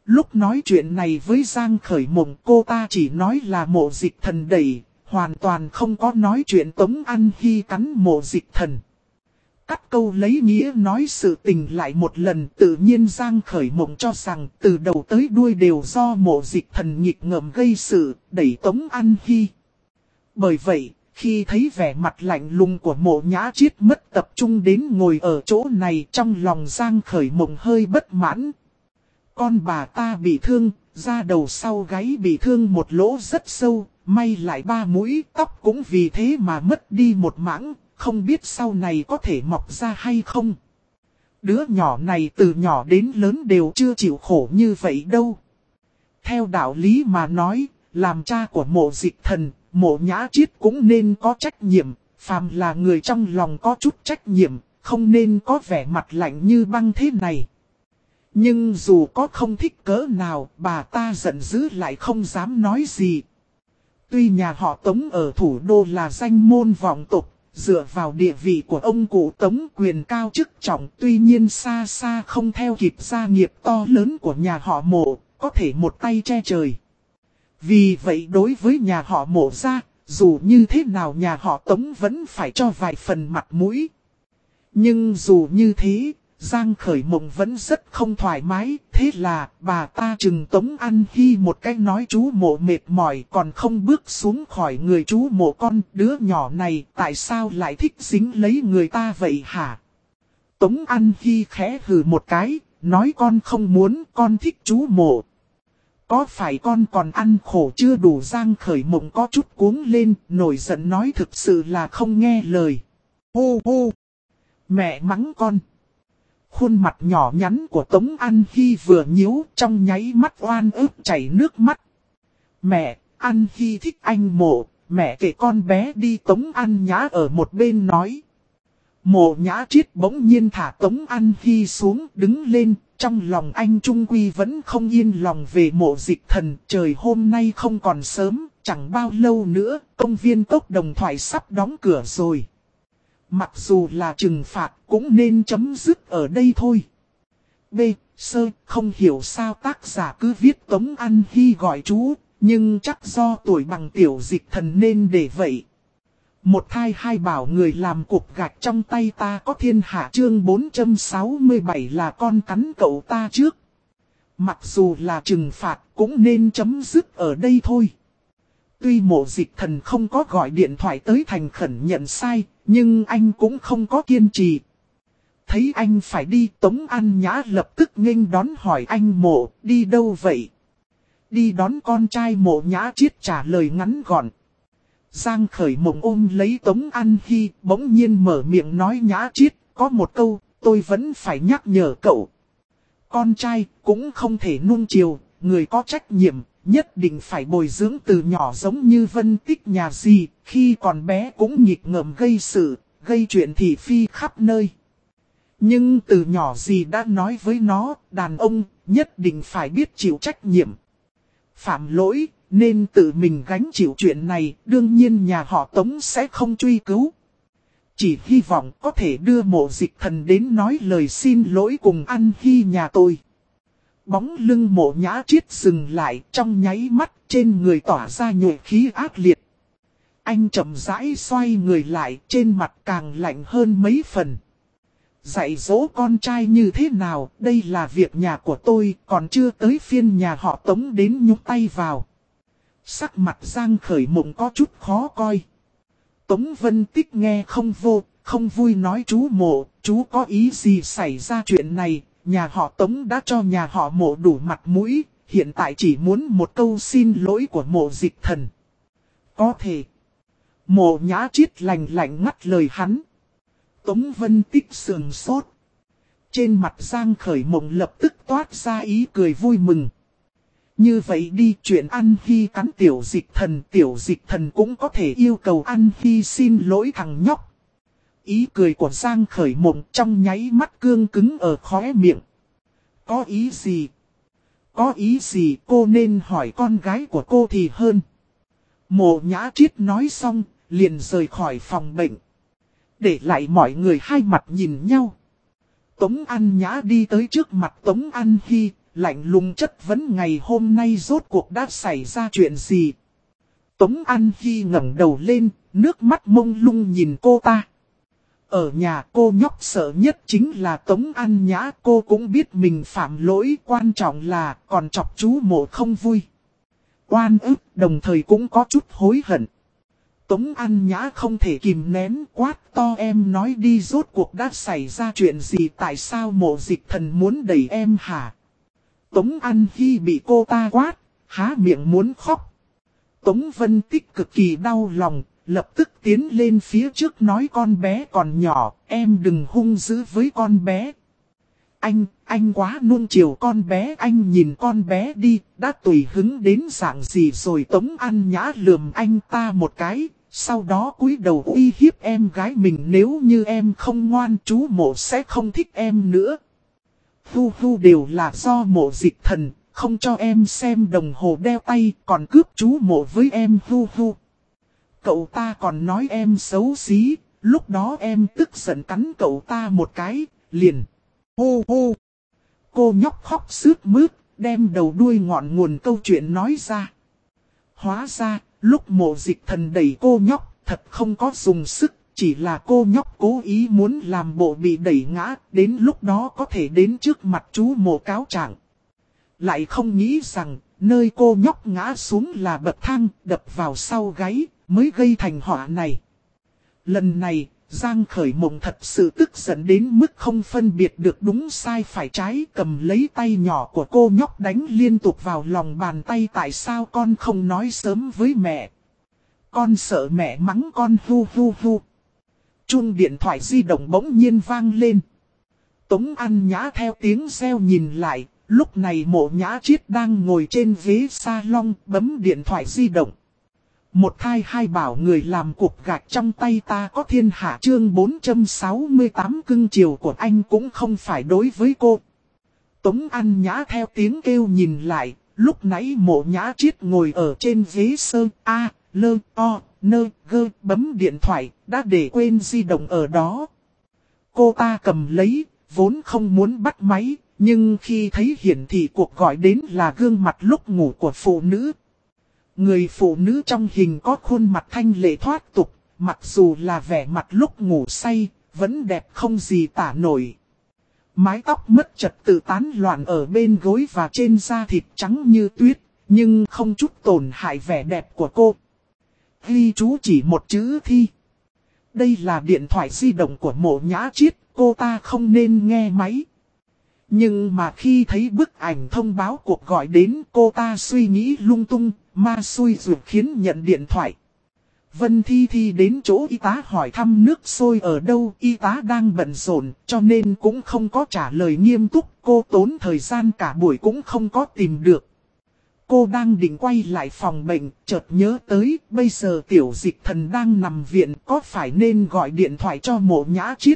Lúc nói chuyện này với Giang Khởi Mộng, cô ta chỉ nói là Mộ Dịch Thần đẩy, hoàn toàn không có nói chuyện Tống An Hy cắn Mộ Dịch Thần. Cắt câu lấy nghĩa nói sự tình lại một lần, tự nhiên Giang Khởi Mộng cho rằng từ đầu tới đuôi đều do Mộ Dịch Thần nghịch ngợm gây sự, đẩy Tống An Hy. Bởi vậy, khi thấy vẻ mặt lạnh lùng của Mộ Nhã Triết mất tập trung đến ngồi ở chỗ này, trong lòng Giang Khởi Mộng hơi bất mãn. Con bà ta bị thương, da đầu sau gáy bị thương một lỗ rất sâu, may lại 3 mũi, tóc cũng vì thế mà mất đi một mảng, không biết sau này có thể mọc ra hay không. Đứa nhỏ này từ nhỏ đến lớn đều chưa chịu khổ như vậy đâu. Theo đạo lý mà nói, làm cha của Mộ Dịch Thần, Mộ Nhã Triết cũng nên có trách nhiệm, phàm là người trong lòng có chút trách nhiệm, không nên có vẻ mặt lạnh như băng thế này. Nhưng dù có không thích cỡ nào, bà ta giận dữ lại không dám nói gì. Tuy nhà họ Tống ở thủ đô là danh môn vọng tộc, dựa vào địa vị của ông cụ Tống quyền cao chức trọng, tuy nhiên xa xa không theo kịp gia nghiệp to lớn của nhà họ Mộ, có thể một tay che trời. Vì vậy đối với nhà họ Mộ ra, dù như thế nào nhà họ Tống vẫn phải cho vài phần mặt mũi. Nhưng dù như thế, Giang Khởi Mộng vẫn rất không thoải mái, thế là bà ta trừng Tống An Hy một cách nói chú Mộ mệt mỏi còn không bước xuống khỏi người chú Mộ con, đứa nhỏ này tại sao lại thích dính lấy người ta vậy hả? Tống An Hy khẽ hừ một cái, nói con không muốn, con thích chú Mộ. Có phải con còn ăn khổ chưa đủ? Giang Khởi Mộng có chút cuống lên, nổi giận nói thực sự là không nghe lời. Hô hô! Mẹ mắng con! Khuôn mặt nhỏ nhắn của Tống An Hy vừa nhíu, trong nháy mắt oan ức chảy nước mắt. Mẹ, An Hy thích anh Mộ, mẹ kể con bé đi. Tống An Nhã ở một bên nói. Mộ Nhã Triết bỗng nhiên thả Tống An Hy xuống, đứng lên, trong lòng anh trung quy vẫn không yên lòng về Mộ Dịch Thần. Trời hôm nay không còn sớm, chẳng bao lâu nữa, công viên Cốc Đồng Thoại sắp đóng cửa rồi. Mặc dù là trừng phạt cũng nên chấm dứt ở đây thôi. B. Sơ, không hiểu sao tác giả cứ viết Tống An Hy gọi chú, nhưng chắc do tuổi bằng Tiểu Dịch Thần nên để vậy. Một thai hai bảo người làm cục gạch trong tay ta có thiên hạ. Chương 467 là con cắn cậu ta trước. Mặc dù là trừng phạt cũng nên chấm dứt ở đây thôi. Tuy Mộ Dịch Thần không có gọi điện thoại tới thành khẩn nhận sai, nhưng anh cũng không có kiên trì. Thấy anh phải đi, Tống An Nhã lập tức nghênh đón hỏi anh Mộ, đi đâu vậy? Đi đón con trai. Mộ Nhã Triết trả lời ngắn gọn. Giang Khởi Mộng ôm lấy Tống An Hy, bỗng nhiên mở miệng nói Nhã Triết, có một câu, tôi vẫn phải nhắc nhở cậu. Con trai cũng không thể nuông chiều, người có trách nhiệm, nhất định phải bồi dưỡng từ nhỏ giống như Vân Tích nhà dì, khi còn bé cũng nghịch ngợm gây sự, gây chuyện thị phi khắp nơi. Nhưng từ nhỏ dì đã nói với nó, đàn ông nhất định phải biết chịu trách nhiệm. Phạm lỗi, nên tự mình gánh chịu chuyện này, đương nhiên nhà họ Tống sẽ không truy cứu. Chỉ hy vọng có thể đưa Mộ Dịch Thần đến nói lời xin lỗi cùng An Hy nhà tôi. Bóng lưng Mộ Nhã Triết dừng lại, trong nháy mắt trên người tỏa ra nhuệ khí ác liệt. Anh chậm rãi xoay người lại, trên mặt càng lạnh hơn mấy phần. Dạy dỗ con trai như thế nào, đây là việc nhà của tôi, còn chưa tới phiên nhà họ Tống đến nhúc tay vào. Sắc mặt Giang Khởi Mộng có chút khó coi. Tống Vân Tích nghe không vui nói chú Mộ, chú có ý gì xảy ra chuyện này, nhà họ Tống đã cho nhà họ Mộ đủ mặt mũi, hiện tại chỉ muốn một câu xin lỗi của Mộ Dịch Thần. Có thể. Mộ Nhã Triết lạnh lạnh ngắt lời hắn. Tống Vân Tích sườn sốt. Trên mặt Giang Khởi Mộng lập tức toát ra ý cười vui mừng. Như vậy đi, chuyện An Hy cắn Tiểu Dịch Thần cũng có thể yêu cầu An Hy xin lỗi thằng nhóc. Ý cười của Giang Khởi Mộng trong nháy mắt cương cứng ở khóe miệng. Có ý gì? Có ý gì cô nên hỏi con gái của cô thì hơn. Mộ Nhã Triết nói xong, liền rời khỏi phòng bệnh. Để lại mọi người hai mặt nhìn nhau. Tống An Nhã đi tới trước mặt Tống An Hy, lạnh lùng chất vấn ngày hôm nay rốt cuộc đã xảy ra chuyện gì. Tống An Hi ngẩng đầu lên, nước mắt mông lung nhìn cô ta. Ở nhà cô nhóc sợ nhất chính là Tống An Nhã, cô cũng biết mình phạm lỗi, quan trọng là còn chọc chú Mộ không vui. Oan ức, đồng thời cũng có chút hối hận. Tống An Nhã không thể kìm nén, quát to, em nói đi, rốt cuộc đã xảy ra chuyện gì, tại sao Mộ Dịch Thần muốn đẩy em hả? Tống An Hi bị cô ta quát, há miệng muốn khóc. Tống Vân Tích cực kỳ đau lòng, lập tức tiến lên phía trước nói, con bé còn nhỏ, em đừng hung dữ với con bé. Anh quá nuông chiều con bé, anh nhìn con bé đi, đã tùy hứng đến dạng gì rồi. Tống An Nhã lườm anh ta một cái, sau đó cúi đầu uy hiếp em gái mình, nếu như em không ngoan chú Mộ sẽ không thích em nữa. Hu đều là do Mộ Dịch Thần, không cho em xem đồng hồ đeo tay, còn cướp chú Mộ với em. Hu. Cậu ta còn nói em xấu xí, lúc đó em tức giận cắn cậu ta một cái, liền. Hu. Cô nhóc khóc sướt mướt, đem đầu đuôi ngọn nguồn câu chuyện nói ra. Hóa ra, lúc Mộ Dịch Thần đẩy cô nhóc, thật không có dùng sức, chỉ là cô nhóc cố ý muốn làm bộ bị đẩy ngã, đến lúc đó có thể đến trước mặt chú Mộ cáo trạng. Lại không nghĩ rằng, nơi cô nhóc ngã xuống là bậc thang, đập vào sau gáy, mới gây thành họa này. Lần này, Giang Khởi Mộng thật sự tức giận đến mức không phân biệt được đúng sai phải trái, cầm lấy tay nhỏ của cô nhóc đánh liên tục vào lòng bàn tay. Tại sao con không nói sớm với mẹ? Con sợ mẹ mắng con. Hu. Chuông điện thoại di động bỗng nhiên vang lên. Tống An Nhã theo tiếng reo nhìn lại, lúc này Mộ Nhã Chiết đang ngồi trên ghế salon bấm điện thoại di động. Một thai hai bảo người làm cục gạch trong tay ta có thiên hạ, chương 468 cưng chiều của anh cũng không phải đối với cô. Tống An Nhã theo tiếng kêu nhìn lại, lúc nãy Mộ Nhã Chiết ngồi ở trên ghế sơ A, lơ, o, nơ, gơ, bấm điện thoại, đã để quên di động ở đó. Cô ta cầm lấy, vốn không muốn bắt máy, nhưng khi thấy hiển thị cuộc gọi đến là gương mặt lúc ngủ của phụ nữ. Người phụ nữ trong hình có khuôn mặt thanh lệ thoát tục, mặc dù là vẻ mặt lúc ngủ say, vẫn đẹp không gì tả nổi. Mái tóc mất trật tự tán loạn ở bên gối và trên da thịt trắng như tuyết, nhưng không chút tổn hại vẻ đẹp của cô. Ghi chú chỉ một chữ Thi. Đây là điện thoại di động của Mộ Nhã Chiết, cô ta không nên nghe máy. Nhưng mà khi thấy bức ảnh thông báo cuộc gọi đến, cô ta suy nghĩ lung tung, ma xui ruột khiến nhận điện thoại. Vân Thi đến chỗ y tá hỏi thăm nước sôi ở đâu, y tá đang bận rộn cho nên cũng không có trả lời nghiêm túc, cô tốn thời gian cả buổi cũng không có tìm được. Cô đang định quay lại phòng bệnh, chợt nhớ tới bây giờ Tiểu Dịch Thần đang nằm viện, có phải nên gọi điện thoại cho Mộ Nhã Chiết.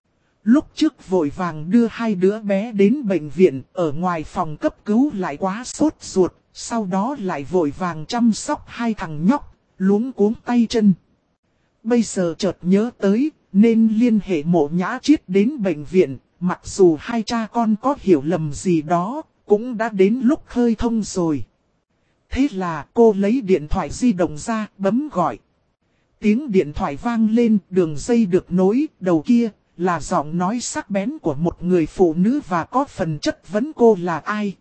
Lúc trước vội vàng đưa hai đứa bé đến bệnh viện, ở ngoài phòng cấp cứu lại quá sốt ruột, sau đó lại vội vàng chăm sóc hai thằng nhóc, luống cuống tay chân. Bây giờ chợt nhớ tới, nên liên hệ Mộ Nhã Chiết đến bệnh viện, mặc dù hai cha con có hiểu lầm gì đó, cũng đã đến lúc khơi thông rồi. Thế là cô lấy điện thoại di động ra, bấm gọi. Tiếng điện thoại vang lên, đường dây được nối, đầu kia là giọng nói sắc bén của một người phụ nữ và có phần chất vấn cô là ai.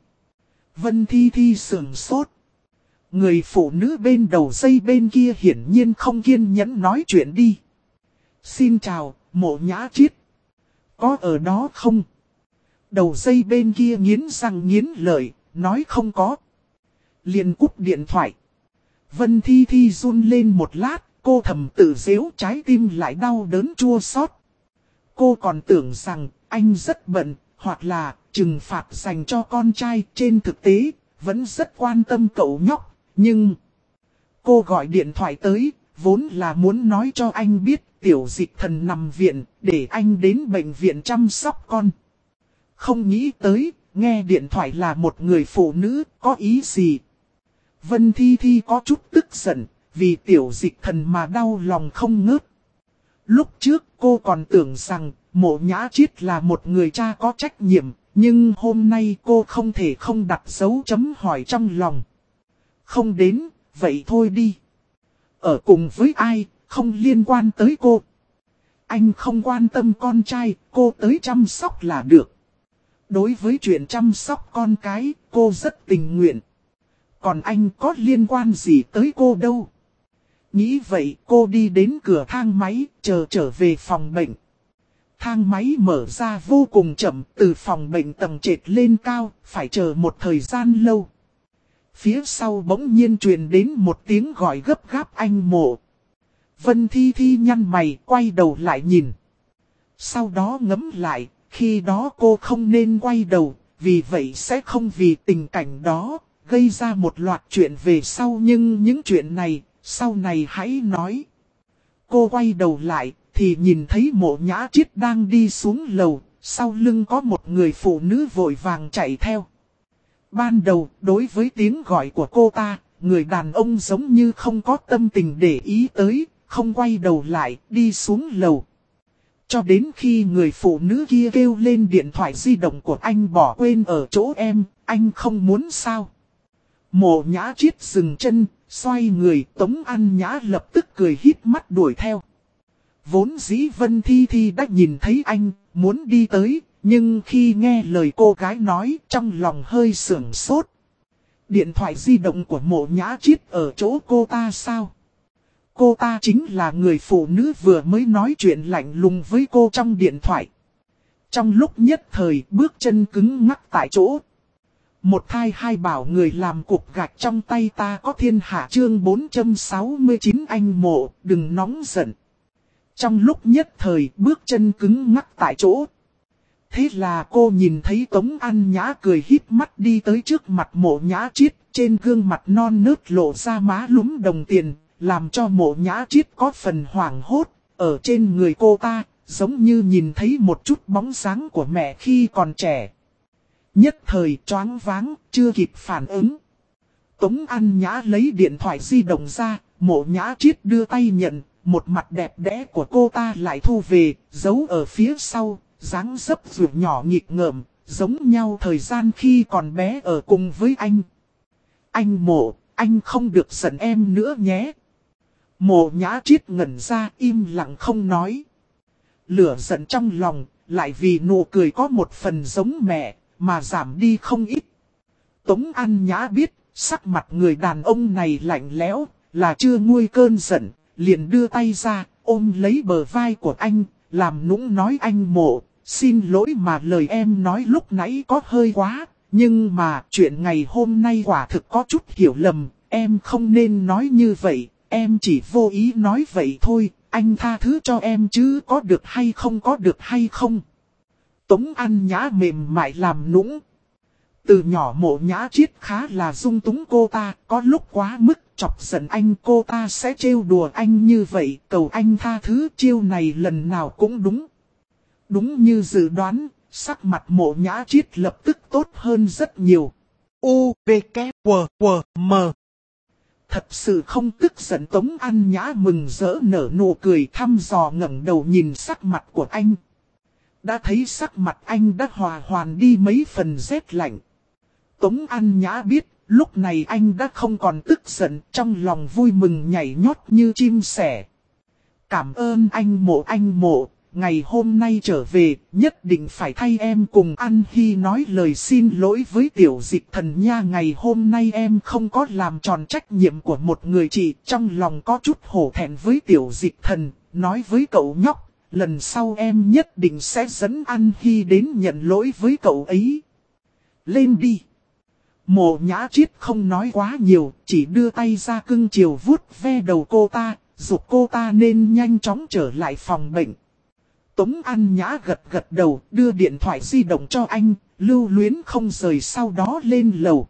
Vân Thi sửng sốt. Người phụ nữ bên đầu dây bên kia hiển nhiên không kiên nhẫn nói chuyện đi. Xin chào, Mộ Nhã Chiết. Có ở đó không? Đầu dây bên kia nghiến răng nghiến lợi, nói không có. Liền cúp điện thoại. Vân Thi run lên một lát, cô thầm tự giễu, trái tim lại đau đớn chua xót. Cô còn tưởng rằng anh rất bận, hoặc là trừng phạt dành cho con trai, trên thực tế vẫn rất quan tâm cậu nhóc. Nhưng cô gọi điện thoại tới, vốn là muốn nói cho anh biết Tiểu Dịch Thần nằm viện, để anh đến bệnh viện chăm sóc con. Không nghĩ tới, nghe điện thoại là một người phụ nữ, có ý gì? Vân Thi có chút tức giận, vì Tiểu Dịch Thần mà đau lòng không ngớt. Lúc trước cô còn tưởng rằng Mộ Nhã Chiết là một người cha có trách nhiệm, Nhưng hôm nay cô không thể không đặt dấu chấm hỏi trong lòng. Không đến, vậy thôi đi. Ở cùng với ai, không liên quan tới cô. Anh không quan tâm con trai, cô tới chăm sóc là được. Đối với chuyện chăm sóc con cái, cô rất tình nguyện. Còn anh có liên quan gì tới cô đâu. Nghĩ vậy cô đi đến cửa thang máy, chờ trở về phòng bệnh. Thang máy mở ra vô cùng chậm, từ phòng bệnh tầng trệt lên cao, phải chờ một thời gian lâu. Phía sau bỗng nhiên truyền đến một tiếng gọi gấp gáp anh Mộ. Vân Thi Thi nhăn mày, quay đầu lại nhìn. Sau đó ngẫm lại, khi đó cô không nên quay đầu, vì vậy sẽ không vì tình cảnh đó, gây ra một loạt chuyện về sau. Nhưng những chuyện này, sau này hãy nói. Cô quay đầu lại, thì nhìn thấy Mộ Nhã Chiết đang đi xuống lầu, sau lưng có một người phụ nữ vội vàng chạy theo. Ban đầu, đối với tiếng gọi của cô ta, người đàn ông giống như không có tâm tình để ý tới, không quay đầu lại, đi xuống lầu. Cho đến khi người phụ nữ kia kêu lên điện thoại di động của anh bỏ quên ở chỗ em, anh không muốn sao. Mộ Nhã Chiết dừng chân, xoay người, Tống An Nhã lập tức cười híp mắt đuổi theo. Vốn dĩ Vân Thi Thi đã nhìn thấy anh, muốn đi tới, nhưng khi nghe lời cô gái nói, trong lòng hơi sưởng sốt. Điện thoại di động của Mộ Nhã Chiết ở chỗ cô ta sao? Cô ta chính là người phụ nữ vừa mới nói chuyện lạnh lùng với cô trong điện thoại. Trong lúc nhất thời bước chân cứng ngắc tại chỗ. Một thai hai bảo người làm cục gạch trong tay ta có thiên hạ chương 469 anh Mộ, đừng nóng giận. Trong lúc nhất thời bước chân cứng ngắc tại chỗ. Thế là cô nhìn thấy Tống An Nhã cười híp mắt đi tới trước mặt Mộ Nhã Chiết, trên gương mặt non nớt lộ ra má lúm đồng tiền, làm cho Mộ Nhã Chiết có phần hoảng hốt, ở trên người cô ta, giống như nhìn thấy một chút bóng dáng của mẹ khi còn trẻ. Nhất thời choáng váng, chưa kịp phản ứng. Tống An Nhã lấy điện thoại di động ra, Mộ Nhã Chiết đưa tay nhận, một mặt đẹp đẽ của cô ta lại thu về, giấu ở phía sau, dáng dấp ruột nhỏ nghịch ngợm, giống nhau thời gian khi còn bé ở cùng với anh. Anh Mộ, anh không được giận em nữa nhé. Mộ Nhã Chiết ngẩn ra im lặng không nói. Lửa giận trong lòng, lại vì nụ cười có một phần giống mẹ, mà giảm đi không ít. Tống An Nhã biết, sắc mặt người đàn ông này lạnh lẽo, là chưa nguôi cơn giận, liền đưa tay ra, ôm lấy bờ vai của anh, làm nũng nói anh Mộ, xin lỗi mà lời em nói lúc nãy có hơi quá, nhưng mà chuyện ngày hôm nay quả thực có chút hiểu lầm, em không nên nói như vậy, em chỉ vô ý nói vậy thôi, anh tha thứ cho em chứ có được hay không có được hay không. Tống An Nhã mềm mại làm nũng. Từ nhỏ Mộ Nhã Chiết khá là dung túng cô ta, có lúc quá mức chọc giận anh cô ta sẽ trêu đùa anh như vậy, cầu anh tha thứ chiêu này lần nào cũng đúng. Đúng như dự đoán, sắc mặt Mộ Nhã Chiết lập tức tốt hơn rất nhiều. U, V, K, W, W, M. Thật sự không tức giận Tống An Nhã mừng rỡ nở nụ cười thăm dò ngẩng đầu nhìn sắc mặt của anh. Đã thấy sắc mặt anh đã hòa hoàn đi mấy phần rét lạnh. Tống An Nhã biết, lúc này anh đã không còn tức giận, trong lòng vui mừng nhảy nhót như chim sẻ. Cảm ơn anh Mộ, ngày hôm nay trở về, nhất định phải thay em cùng An Hy nói lời xin lỗi với Tiểu Dịch Thần nha. Ngày hôm nay em không có làm tròn trách nhiệm của một người chị, trong lòng có chút hổ thẹn với Tiểu Dịch Thần, nói với cậu nhóc, lần sau em nhất định sẽ dẫn An Hy đến nhận lỗi với cậu ấy. Lên đi! Mộ Nhã Chiết không nói quá nhiều, chỉ đưa tay ra cưng chiều vuốt ve đầu cô ta, giục cô ta nên nhanh chóng trở lại phòng bệnh. Tống An Nhã gật gật đầu, đưa điện thoại di động cho anh, lưu luyến không rời sau đó lên lầu.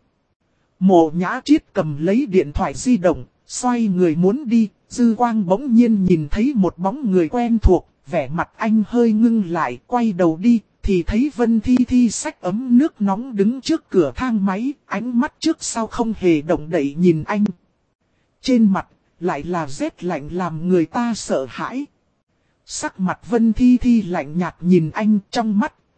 Mộ Nhã Chiết cầm lấy điện thoại di động, xoay người muốn đi, dư quang bỗng nhiên nhìn thấy một bóng người quen thuộc, vẻ mặt anh hơi ngưng lại, quay đầu đi, thì thấy Vân Thi Thi xách ấm nước nóng đứng trước cửa thang máy, ánh mắt trước sau không hề động đậy nhìn anh. Trên mặt, lại là rét lạnh làm người ta sợ hãi. Sắc mặt Vân Thi Thi lạnh nhạt nhìn anh, trong mắt,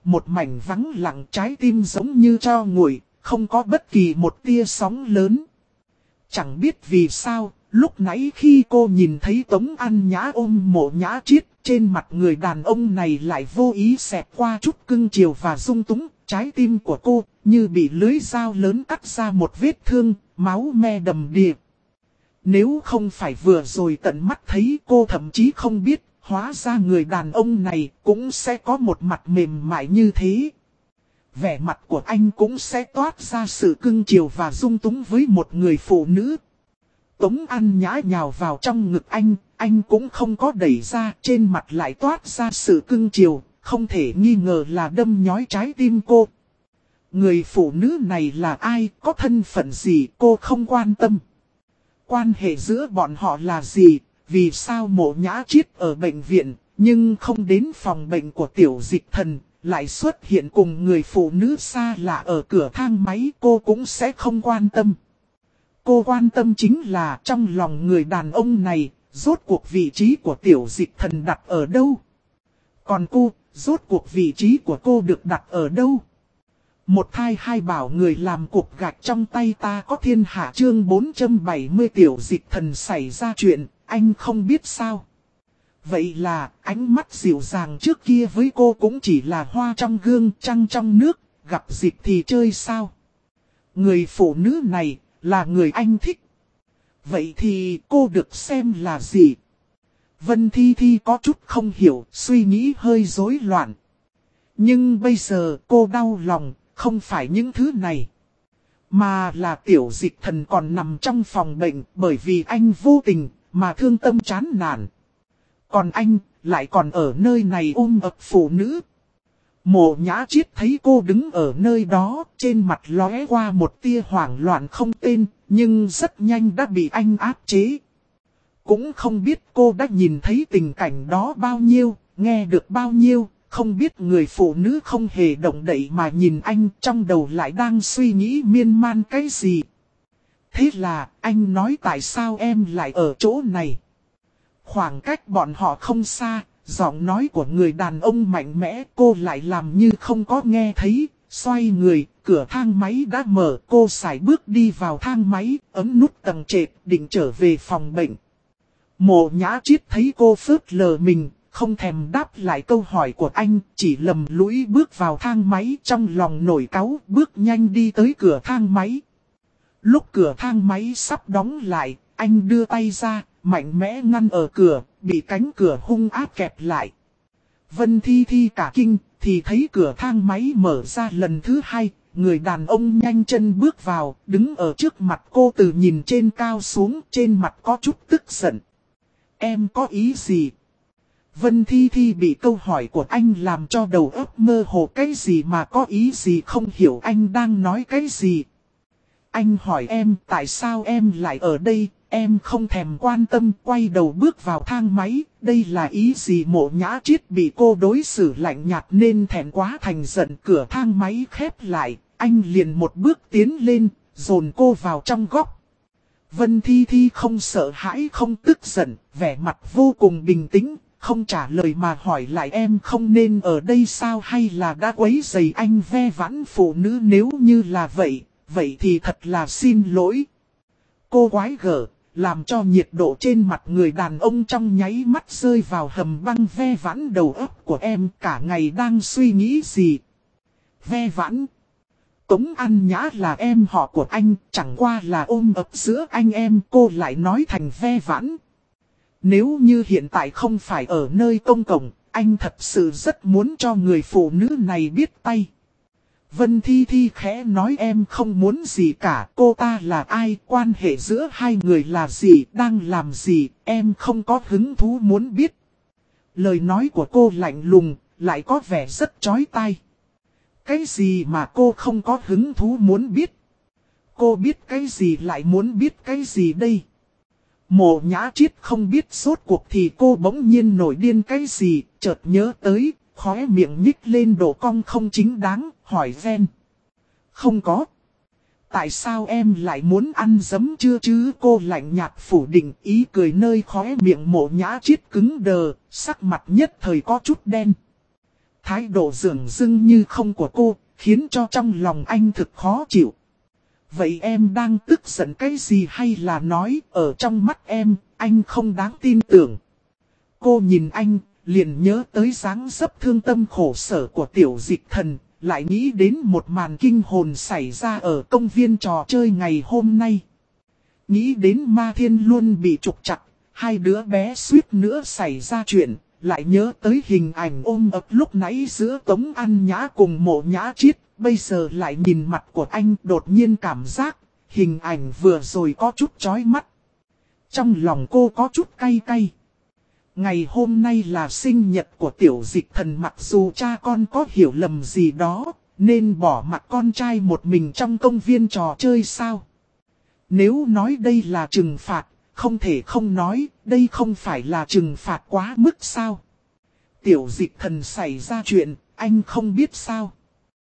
một mảnh vắng lặng, trái tim giống như tro nguội, không có bất kỳ một tia sóng lớn. Chẳng biết vì sao, lúc nãy khi cô nhìn thấy Tống An Nhã ôm Mộ Nhã Triết, trên mặt người đàn ông này lại vô ý xẹt qua chút cưng chiều và dung túng, trái tim của cô như bị lưới dao lớn cắt ra một vết thương, máu me đầm đìa. Nếu không phải vừa rồi tận mắt thấy, cô thậm chí không biết, hóa ra người đàn ông này cũng sẽ có một mặt mềm mại như thế. Vẻ mặt của anh cũng sẽ toát ra sự cưng chiều và dung túng với một người phụ nữ. Tống An Nhã nhào vào trong ngực anh cũng không có đẩy ra, trên mặt lại toát ra sự cưng chiều, không thể nghi ngờ là đâm nhói trái tim cô. Người phụ nữ này là ai, có thân phận gì cô không quan tâm. Quan hệ giữa bọn họ là gì, vì sao Mộ Nhã Triết ở bệnh viện, nhưng không đến phòng bệnh của Tiểu Dịch Thần, lại xuất hiện cùng người phụ nữ xa lạ ở cửa thang máy, cô cũng sẽ không quan tâm. Cô quan tâm chính là trong lòng người đàn ông này, rốt cuộc vị trí của Tiểu Dịch Thần đặt ở đâu. Còn cô, rốt cuộc vị trí của cô được đặt ở đâu. Một thai hai bảo người làm cục gạch trong tay ta có thiên hạ, chương 470 Tiểu Dịch Thần xảy ra chuyện, anh không biết sao. Vậy là ánh mắt dịu dàng trước kia với cô cũng chỉ là hoa trong gương, trăng trong nước, gặp dịp thì chơi sao. Người phụ nữ này là người anh thích. Vậy thì cô được xem là gì? Vân Thi Thi có chút không hiểu, suy nghĩ hơi rối loạn. Nhưng bây giờ cô đau lòng, không phải những thứ này. Mà là Tiểu Dịch Thần còn nằm trong phòng bệnh bởi vì anh vô tình mà thương tâm chán nản. Còn anh lại còn ở nơi này ôm ấp phụ nữ. Mộ Nhã Triết thấy cô đứng ở nơi đó, trên mặt lóe qua một tia hoảng loạn không tên, nhưng rất nhanh đã bị anh áp chế. Cũng không biết cô đã nhìn thấy tình cảnh đó bao nhiêu, nghe được bao nhiêu, không biết người phụ nữ không hề động đậy mà nhìn anh, trong đầu lại đang suy nghĩ miên man cái gì. Thế là anh nói tại sao em lại ở chỗ này. Khoảng cách bọn họ không xa, giọng nói của người đàn ông mạnh mẽ, cô lại làm như không có nghe thấy, xoay người, cửa thang máy đã mở, cô sải bước đi vào thang máy, ấn nút tầng trệt, định trở về phòng bệnh. Mộ Nhã Triết thấy cô phớt lờ mình, không thèm đáp lại câu hỏi của anh, chỉ lầm lũi bước vào thang máy, trong lòng nổi cáu, bước nhanh đi tới cửa thang máy. Lúc cửa thang máy sắp đóng lại, anh đưa tay ra, mạnh mẽ ngăn ở cửa, bị cánh cửa hung ác kẹp lại. Vân Thi Thi cả kinh, thì thấy cửa thang máy mở ra lần thứ hai, người đàn ông nhanh chân bước vào, đứng ở trước mặt cô từ nhìn trên cao xuống, trên mặt có chút tức giận. Em có ý gì? Vân Thi Thi bị câu hỏi của anh làm cho đầu óc mơ hồ, cái gì mà có ý gì, không hiểu anh đang nói cái gì. Anh hỏi em tại sao em lại ở đây, em không thèm quan tâm, quay đầu bước vào thang máy, đây là ý gì? Mộ Nhã Triết bị cô đối xử lạnh nhạt nên thẹn quá thành giận, cửa thang máy khép lại, anh liền một bước tiến lên, dồn cô vào trong góc. Vân Thi Thi không sợ hãi không tức giận, vẻ mặt vô cùng bình tĩnh, không trả lời mà hỏi lại em không nên ở đây sao, hay là đã quấy rầy anh ve vãn phụ nữ, nếu như là vậy, vậy thì thật là xin lỗi. Cô quái gở, làm cho nhiệt độ trên mặt người đàn ông trong nháy mắt rơi vào hầm băng. Ve vãn đầu óc của em, cả ngày đang suy nghĩ gì? Ve vãn. Tống An Nhã là em họ của anh, chẳng qua là ôm ấp giữa anh em, cô lại nói thành ve vãn. Nếu như hiện tại không phải ở nơi công cộng, anh thật sự rất muốn cho người phụ nữ này biết tay. Vân Thi Thi khẽ nói em không muốn gì cả, cô ta là ai, quan hệ giữa hai người là gì, đang làm gì, em không có hứng thú muốn biết. Lời nói của cô lạnh lùng, lại có vẻ rất chói tai. Cái gì mà cô không có hứng thú muốn biết? Cô biết cái gì lại muốn biết cái gì đây? Mộ Nhã Triết không biết rốt cuộc thì cô bỗng nhiên nổi điên cái gì, chợt nhớ tới, khóe miệng nhích lên độ cong không chính đáng, hỏi ven. Không có. Tại sao em lại muốn ăn giấm chưa chứ? Cô lạnh nhạt phủ định, ý cười nơi khóe miệng Mộ Nhã Triết cứng đờ, sắc mặt nhất thời có chút đen. Thái độ dửng dưng như không của cô, khiến cho trong lòng anh thực khó chịu. Vậy em đang tức giận cái gì hay là nói ở trong mắt em, anh không đáng tin tưởng. Cô nhìn anh, liền nhớ tới dáng dấp thương tâm khổ sở của Tiểu Dịch Thần, lại nghĩ đến một màn kinh hồn xảy ra ở công viên trò chơi ngày hôm nay. Nghĩ đến Ma Thiên luôn bị trục trặc, hai đứa bé suýt nữa xảy ra chuyện, lại nhớ tới hình ảnh ôm ấp lúc nãy giữa Tống An Nhã cùng Mộ Nhã Chiết, bây giờ lại nhìn mặt của anh đột nhiên cảm giác, hình ảnh vừa rồi có chút chói mắt. Trong lòng cô có chút cay cay. Ngày hôm nay là sinh nhật của Tiểu Dịch Thần, mặc dù cha con có hiểu lầm gì đó, nên bỏ mặc con trai một mình trong công viên trò chơi sao? Nếu nói đây là trừng phạt, không thể không nói, đây không phải là trừng phạt quá mức sao? Tiểu Dịch Thần xảy ra chuyện, anh không biết sao?